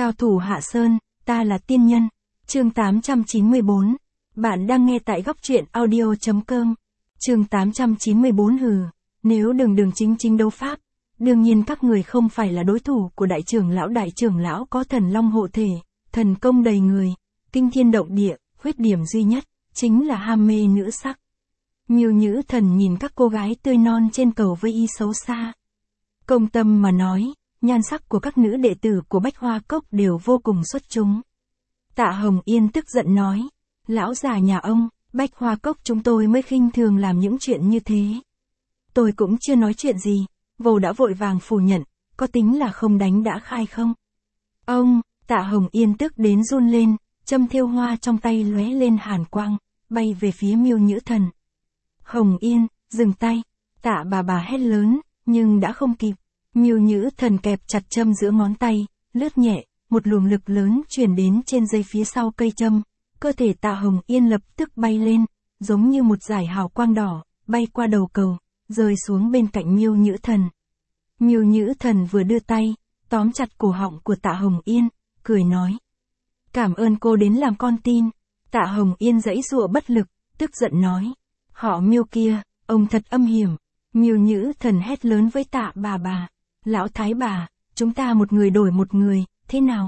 Cao thủ Hạ Sơn, ta là tiên nhân. Chương 894. Bạn đang nghe tại góc truyện audio.com. Chương 894 nếu đường chính chính đấu pháp, đương nhiên các người không phải là đối thủ của đại trưởng lão có thần long hộ thể, thần công đầy người, kinh thiên động địa, khuyết điểm duy nhất, chính là ham mê nữ sắc. Miêu Nhữ Thần nhìn các cô gái tươi non trên cầu với ý xấu xa. Công tâm mà nói, nhan sắc của các nữ đệ tử của Bách Hoa Cốc đều vô cùng xuất chúng. Tạ Hồng Yên tức giận nói, lão già nhà ông, Bách Hoa Cốc chúng tôi mới khinh thường làm những chuyện như thế. Tôi cũng chưa nói chuyện gì, Vô đã vội vàng phủ nhận, có tính là không đánh đã khai không? Ông, Tạ Hồng Yên tức đến run lên, châm thêu hoa trong tay lóe lên hàn quang, bay về phía Miêu Nhữ Thần. Hồng Yên, dừng tay, Tạ bà hét lớn, nhưng đã không kịp. Miêu Nhữ Thần kẹp chặt châm giữa ngón tay, lướt nhẹ, một luồng lực lớn truyền đến trên dây phía sau cây châm. Cơ thể Tạ Hồng Yên lập tức bay lên, giống như một dải hào quang đỏ, bay qua đầu cầu, rơi xuống bên cạnh Miêu Nhữ Thần. Miêu Nhữ Thần vừa đưa tay, tóm chặt cổ họng của Tạ Hồng Yên, cười nói. Cảm ơn cô đến làm con tin. Tạ Hồng Yên giãy giụa bất lực, tức giận nói. Họ Miêu kia, ông thật âm hiểm. Miêu Nhữ Thần hét lớn với Tạ bà. Lão thái bà, chúng ta một người đổi một người, thế nào?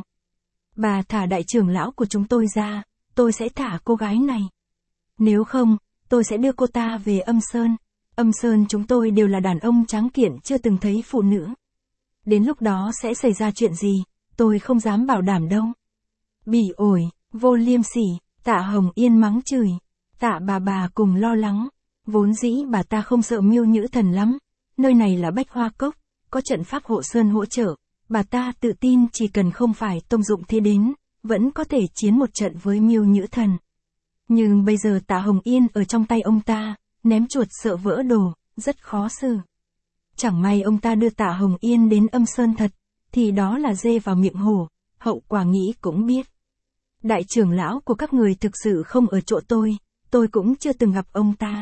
Bà thả đại trưởng lão của chúng tôi ra, tôi sẽ thả cô gái này. Nếu không, tôi sẽ đưa cô ta về Âm Sơn. Âm Sơn chúng tôi đều là đàn ông tráng kiện chưa từng thấy phụ nữ. Đến lúc đó sẽ xảy ra chuyện gì, tôi không dám bảo đảm đâu. Bỉ ổi, vô liêm sỉ, Tạ Hồng Yên mắng chửi. Tạ bà cùng lo lắng. Vốn dĩ bà ta không sợ Miêu Nhữ Thần lắm. Nơi này là Bách Hoa Cốc, có trận pháp hộ sơn hỗ trợ. Bà ta tự tin chỉ cần không phải tông dụng thế đến, vẫn có thể chiến một trận với Miêu Nhữ Thần. Nhưng bây giờ Tạ Hồng Yên ở trong tay ông ta, ném chuột sợ vỡ đồ, rất khó xử. Chẳng may ông ta đưa Tạ Hồng Yên đến Âm Sơn thật, thì đó là dê vào miệng hổ, hậu quả nghĩ cũng biết. Đại trưởng lão của các người thực sự không ở chỗ tôi cũng chưa từng gặp ông ta.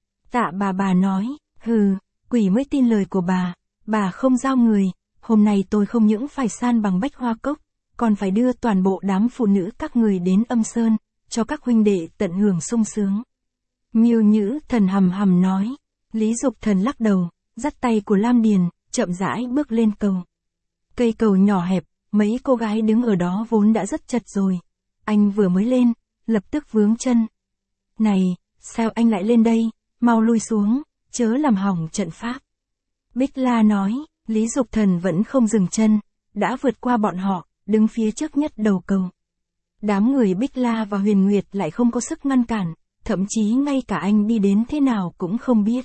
Tạ bà nói, quỷ mới tin lời của bà không giao người, hôm nay tôi không những phải san bằng Bách Hoa Cốc, còn phải đưa toàn bộ đám phụ nữ các người đến Âm Sơn, cho các huynh đệ tận hưởng sung sướng. Miêu Nhữ Thần hầm nói. Lý Dục Thần lắc đầu, dắt tay của Lam Điền, chậm rãi bước lên cầu. Cây cầu nhỏ hẹp, mấy cô gái đứng ở đó vốn đã rất chật rồi. Anh vừa mới lên, lập tức vướng chân. Này, sao anh lại lên đây, mau lui xuống, chớ làm hỏng trận pháp. Bích La nói, Lý Dục Thần vẫn không dừng chân, đã vượt qua bọn họ, đứng phía trước nhất đầu cầu. Đám người Bích La và Huyền Nguyệt lại không có sức ngăn cản, thậm chí ngay cả anh đi đến thế nào cũng không biết.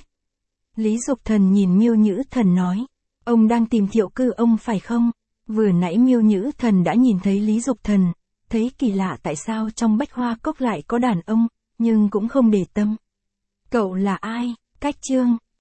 Lý Dục Thần nhìn Miêu Nhữ Thần nói, ông đang tìm Thiệu Cư ông phải không? Vừa nãy Miêu Nhữ Thần đã nhìn thấy Lý Dục Thần, thấy kỳ lạ tại sao trong Bách Hoa Cốc lại có đàn ông, nhưng cũng không để tâm. Cậu là ai? Cách chương